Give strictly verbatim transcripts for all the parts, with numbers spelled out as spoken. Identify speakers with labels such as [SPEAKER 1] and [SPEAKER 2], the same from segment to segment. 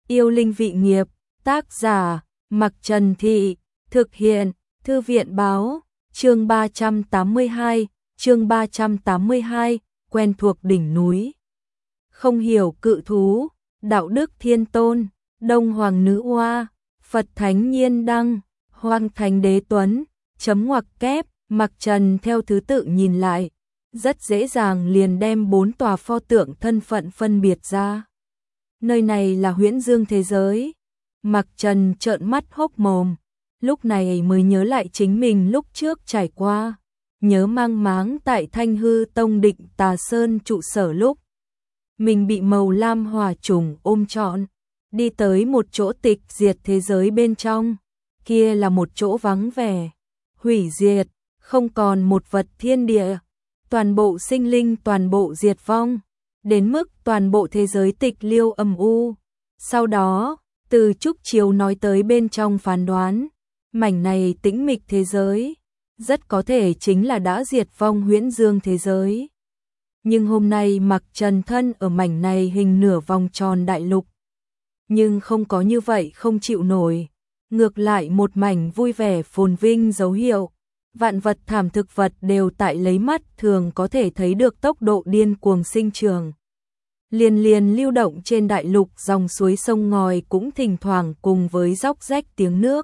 [SPEAKER 1] Yêu linh vị nghiệp, tác giả, Mặc Trần Thị, thực hiện, Thư viện báo, chương ba trăm tám mươi hai, chương ba trăm tám mươi hai, quen thuộc đỉnh núi. Không hiểu cự thú, đạo đức thiên tôn, Đông Hoàng nữ oa, Phật Thánh Nhiên Đăng, Hoang Thánh Đế Tuấn, chấm ngoặc kép, Mặc Trần theo thứ tự nhìn lại, rất dễ dàng liền đem bốn tòa pho tượng thân phận phân biệt ra. Nơi này là Huyễn Dương thế giới. Mặc Trần trợn mắt hốc mồm, lúc này mới nhớ lại chính mình lúc trước trải qua, nhớ mang máng tại Thanh Hư Tông Định Tà Sơn trụ sở lúc mình bị màu lam hỏa trùng ôm trọn, đi tới một chỗ tịch diệt thế giới bên trong, kia là một chỗ vắng vẻ, hủy diệt, không còn một vật thiên địa, toàn bộ sinh linh toàn bộ diệt vong, đến mức toàn bộ thế giới tịch liêu âm u. Sau đó, từ Trúc Chiếu nói tới bên trong phán đoán, mảnh này tĩnh mịch thế giới, rất có thể chính là đã diệt vong Huyễn Dương thế giới. Nhưng hôm nay Mặc Trần thân ở mảnh này hình nửa vòng tròn đại lục. Nhưng không có như vậy không chịu nổi, ngược lại một mảnh vui vẻ phồn vinh dấu hiệu. Vạn vật thảm thực vật đều tại lấy mắt thường có thể thấy được tốc độ điên cuồng sinh trưởng. Liên liên lưu động trên đại lục, dòng suối sông ngòi cũng thỉnh thoảng cùng với róc rách tiếng nước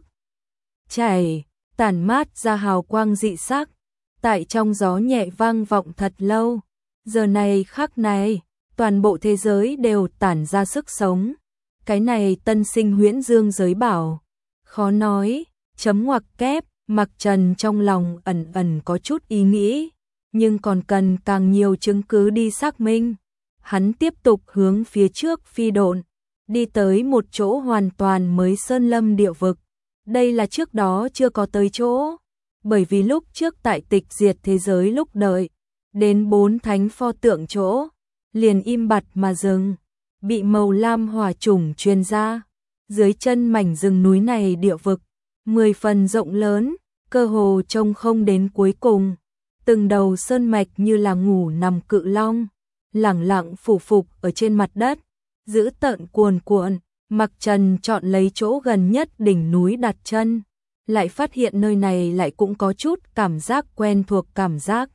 [SPEAKER 1] chảy, tản mát ra hào quang dị sắc, tại trong gió nhẹ vang vọng thật lâu. Giờ này khắc này, toàn bộ thế giới đều tản ra sức sống. Cái này tân sinh Huyễn Dương giới bảo, khó nói, chấm ngoặc kép. Mặc Trần trong lòng ẩn ẩn có chút ý nghĩ, nhưng còn cần càng nhiều chứng cứ đi xác minh. Hắn tiếp tục hướng phía trước phi độn, đi tới một chỗ hoàn toàn mới sơn lâm địa vực. Đây là trước đó chưa có tới chỗ, bởi vì lúc trước tại tịch diệt thế giới lúc đợi, đến bốn thánh pho tượng chỗ, liền im bặt mà dừng, bị màu lam hỏa trùng truyền ra. Dưới chân mảnh rừng núi này địa vực, mười phần rộng lớn, cơ hồ trông không đến cuối cùng. Từng đầu sơn mạch như là ngủ nằm cự long, lẳng lặng phủ phục ở trên mặt đất, giữ tợn cuồn cuộn. Mặc Trần chọn lấy chỗ gần nhất đỉnh núi đặt chân, lại phát hiện nơi này lại cũng có chút cảm giác quen thuộc cảm giác.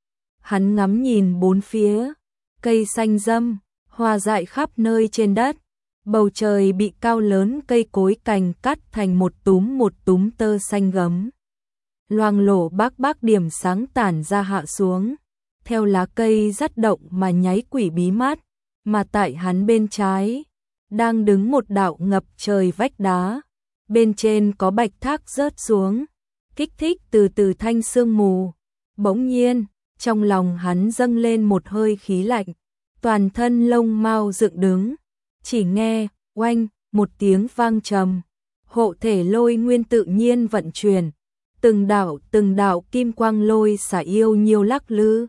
[SPEAKER 1] Hắn ngắm nhìn bốn phía, cây xanh râm, hoa dại khắp nơi trên đất, bầu trời bị cao lớn cây cối cành cắt thành một túm một túm tơ xanh gấm. Loang lổ bác bác điểm sáng tản ra hạ xuống, theo lá cây dắt động mà nháy quỷ bí mát, mà tại hắn bên trái, đang đứng một đạo ngập trời vách đá, bên trên có bạch thác rớt xuống, kích thích từ từ thanh sương mù. Bỗng nhiên, trong lòng hắn dâng lên một hơi khí lạnh, toàn thân lông mao dựng đứng, chỉ nghe, oanh, một tiếng vang trầm, hộ thể lôi nguyên tự nhiên vận chuyển. Từng đạo từng đạo kim quang lôi xả yêu nhiều lắc lư,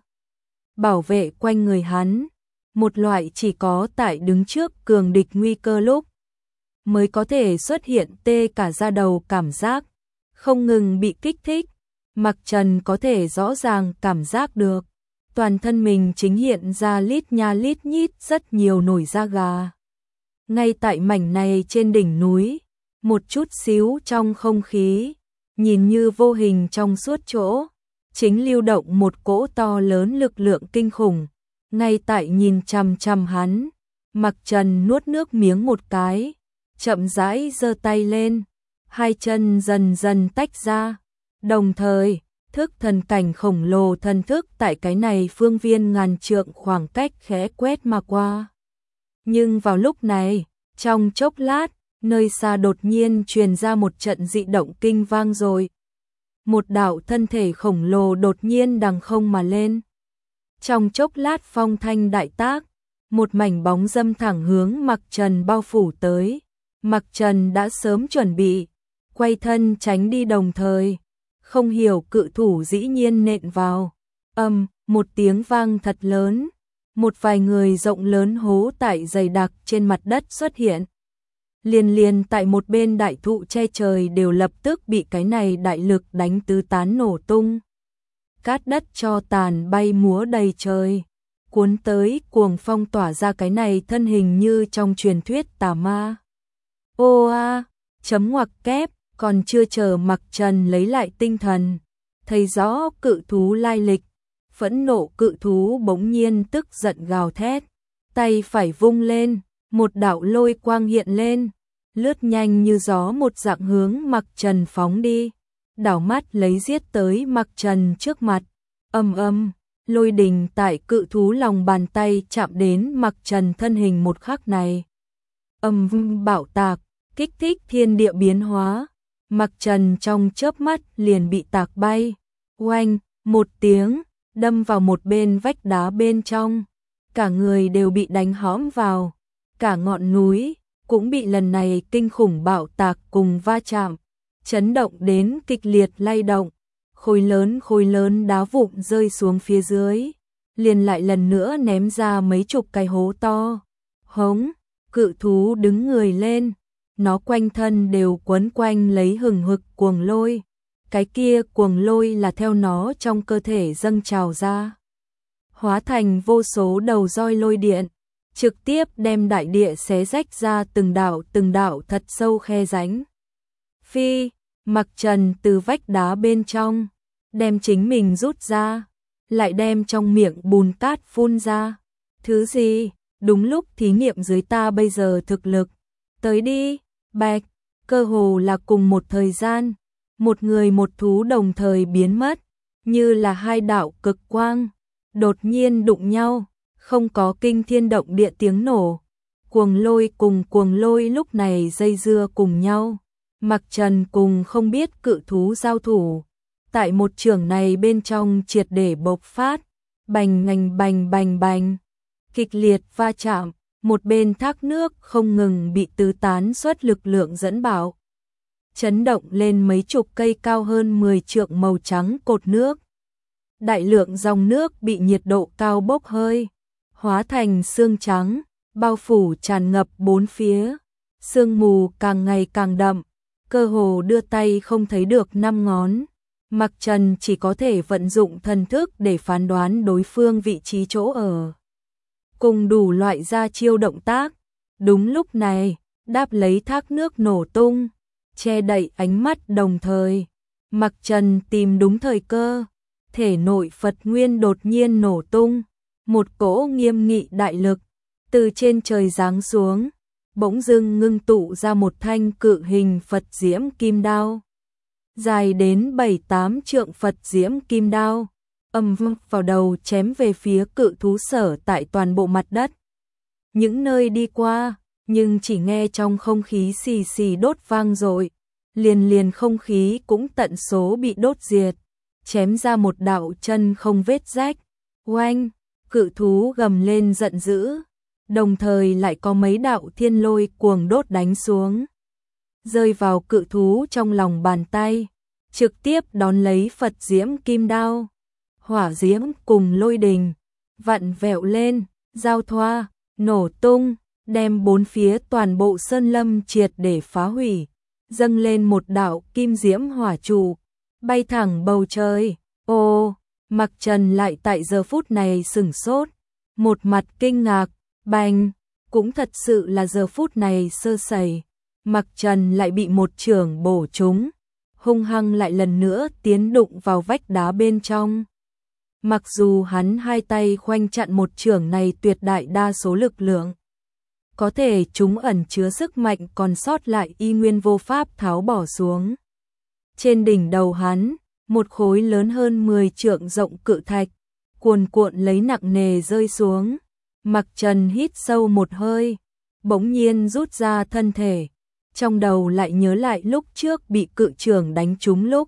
[SPEAKER 1] bảo vệ quanh người hắn, một loại chỉ có tại đứng trước cường địch nguy cơ lúc mới có thể xuất hiện tê cả da đầu cảm giác, không ngừng bị kích thích. Mặc Trần có thể rõ ràng cảm giác được, toàn thân mình chính hiện ra lít nha lít nhít rất nhiều nổi da gà. Ngay tại mảnh này trên đỉnh núi, một chút xíu trong không khí, nhìn như vô hình trong suốt chỗ, chính lưu động một cỗ to lớn lực lượng kinh khủng. Ngay tại nhìn chằm chằm hắn, Mặc Trần nuốt nước miếng một cái, chậm rãi giơ tay lên, hai chân dần dần tách ra, đồng thời, thức thần cảnh khổng lồ thần thức tại cái này phương viên ngàn trượng khoảng cách khẽ quét mà qua. Nhưng vào lúc này, trong chốc lát, nơi xa đột nhiên truyền ra một trận dị động kinh vang rồi. Một đạo thân thể khổng lồ đột nhiên đằng không mà lên. Trong chốc lát phong thanh đại tác, một mảnh bóng dâm thẳng hướng Mặc Trần bao phủ tới. Mặc Trần đã sớm chuẩn bị, quay thân tránh đi đồng thời. Không hiểu cự thủ dĩ nhiên nện vào. Âm, một tiếng vang thật lớn. Một vài người rộng lớn hố tại dày đặc trên mặt đất xuất hiện. Liên liên tại một bên đại thụ che trời đều lập tức bị cái này đại lực đánh tứ tán nổ tung. Cát đất cho tàn bay múa đầy trời, cuốn tới cuồng phong tỏa ra cái này thân hình như trong truyền thuyết tà ma. Ô a, chấm ngoặc kép, còn chưa chờ Mặc Trần lấy lại tinh thần, thấy rõ cự thú lai lịch, phẫn nộ cự thú bỗng nhiên tức giận gào thét, tay phải vung lên, một đạo lôi quang hiện lên, lướt nhanh như gió một dạng hướng Mặc Trần phóng đi, đảo mắt lấy giết tới Mặc Trần trước mặt, ầm ầm, lôi đình tại cự thú lòng bàn tay chạm đến Mặc Trần thân hình một khắc này. Âm vung bạo tạc, kích thích thiên địa biến hóa, Mặc Trần trong chớp mắt liền bị tạc bay, oanh, một tiếng, đâm vào một bên vách đá bên trong, cả người đều bị đánh hõm vào, cả ngọn núi cũng bị lần này kinh khủng bạo tạc cùng va chạm, chấn động đến kịch liệt lay động, khối lớn khối lớn đá vụn rơi xuống phía dưới, liền lại lần nữa ném ra mấy chục cái hố to. Hống, cự thú đứng người lên, nó quanh thân đều quấn quanh lấy hừng hực cuồng lôi, cái kia cuồng lôi là theo nó trong cơ thể dâng trào ra, hóa thành vô số đầu roi lôi điện, trực tiếp đem đại địa xé rách ra từng đạo từng đạo thật sâu khe rãnh. Phi, Mặc Trần từ vách đá bên trong, đem chính mình rút ra, lại đem trong miệng bùn cát phun ra. Thứ gì? Đúng lúc thí nghiệm dưới ta bây giờ thực lực. Tới đi, bạch, cơ hồ là cùng một thời gian, một người một thú đồng thời biến mất, như là hai đạo cực quang, đột nhiên đụng nhau, không có kinh thiên động địa tiếng nổ. Cuồng lôi cùng cuồng lôi lúc này dây dưa cùng nhau, Mặc Trần cùng không biết cự thú giao thủ, tại một trường này bên trong triệt để bộc phát, bành ngành bành bành bành, kịch liệt va chạm, một bên thác nước không ngừng bị tứ tán xuất lực lượng dẫn bạo, chấn động lên mấy chục cây cao hơn mười trượng màu trắng cột nước. Đại lượng dòng nước bị nhiệt độ cao bốc hơi, hóa thành sương trắng, bao phủ tràn ngập bốn phía, sương mù càng ngày càng đậm, cơ hồ đưa tay không thấy được năm ngón. Mặc Trần chỉ có thể vận dụng thần thức để phán đoán đối phương vị trí chỗ ở, cùng đủ loại ra chiêu động tác. Đúng lúc này, đáp lấy thác nước nổ tung, che đậy ánh mắt đồng thời, Mặc Trần tìm đúng thời cơ, thể nội Phật Nguyên đột nhiên nổ tung, một cỗ nghiêm nghị đại lực từ trên trời giáng xuống, bỗng dưng ngưng tụ ra một thanh cự hình Phật diễm kim đao, dài đến bảy tám trượng Phật diễm kim đao, ầm vang vào đầu chém về phía cự thú sở tại toàn bộ mặt đất. Những nơi đi qua, nhưng chỉ nghe trong không khí xì xì đốt vang rồi, liền liền không khí cũng tận số bị đốt diệt, chém ra một đạo chân không vết rách. Oanh, cự thú gầm lên giận dữ, đồng thời lại có mấy đạo thiên lôi cuồng đốt đánh xuống, rơi vào cự thú trong lòng bàn tay, trực tiếp đón lấy Phật diễm kim đao. Hỏa diễm cùng lôi đình vặn vẹo lên, giao thoa, nổ tung, đem bốn phía toàn bộ sơn lâm triệt để phá hủy, dâng lên một đạo kim diễm hỏa trụ, bay thẳng bầu trời. Ô, Mặc Trần lại tại giờ phút này sửng sốt, một mặt kinh ngạc, bành, cũng thật sự là giờ phút này sơ sẩy, Mặc Trần lại bị một chưởng bổ trúng, hung hăng lại lần nữa tiến đụng vào vách đá bên trong. Mặc dù hắn hai tay khoanh chặn một chưởng này tuyệt đại đa số lực lượng, có thể chúng ẩn chứa sức mạnh còn sót lại y nguyên vô pháp tháo bỏ xuống. Trên đỉnh đầu hắn, một khối lớn hơn mười trượng rộng cự thạch, cuồn cuộn lấy nặng nề rơi xuống. Mặc Trần hít sâu một hơi, bỗng nhiên rút ra thân thể, trong đầu lại nhớ lại lúc trước bị cự trưởng đánh trúng lúc.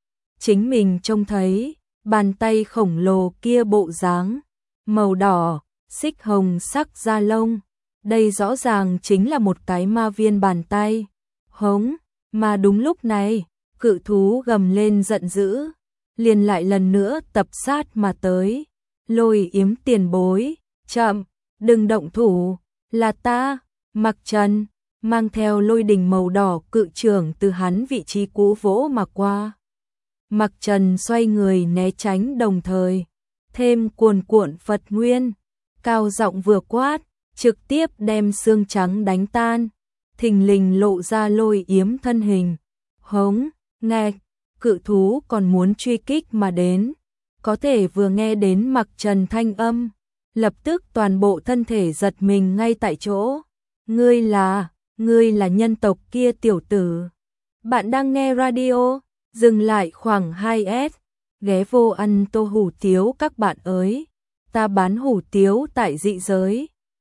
[SPEAKER 1] Chính mình trông thấy, bàn tay khổng lồ kia bộ dáng, màu đỏ, xích hồng sắc da lông, đây rõ ràng chính là một cái ma viên bàn tay. Hống, mà đúng lúc này, cự thú gầm lên giận dữ, liền lại lần nữa tập sát mà tới. Lôi yếm tiền bối, chậm, đừng động thủ, là ta. Mặc Trần mang theo lôi đình màu đỏ cự trưởng từ hắn vị trí cũ vỗ mà qua. Mặc Trần xoay người né tránh đồng thời, thêm cuồn cuộn Phật Nguyên, cao giọng vừa quát, trực tiếp đem xương trắng đánh tan. thình lình lộ ra lôi yếm thân hình. Hống, nghe, cự thú còn muốn truy kích mà đến. Có thể vừa nghe đến Mặc Trần thanh âm, lập tức toàn bộ thân thể giật mình ngay tại chỗ. Ngươi là, ngươi là nhân tộc kia tiểu tử. Bạn đang nghe radio, dừng lại khoảng hai S, ghé vô ăn tô hủ tiếu các bạn ơi. Ta bán hủ tiếu tại dị giới.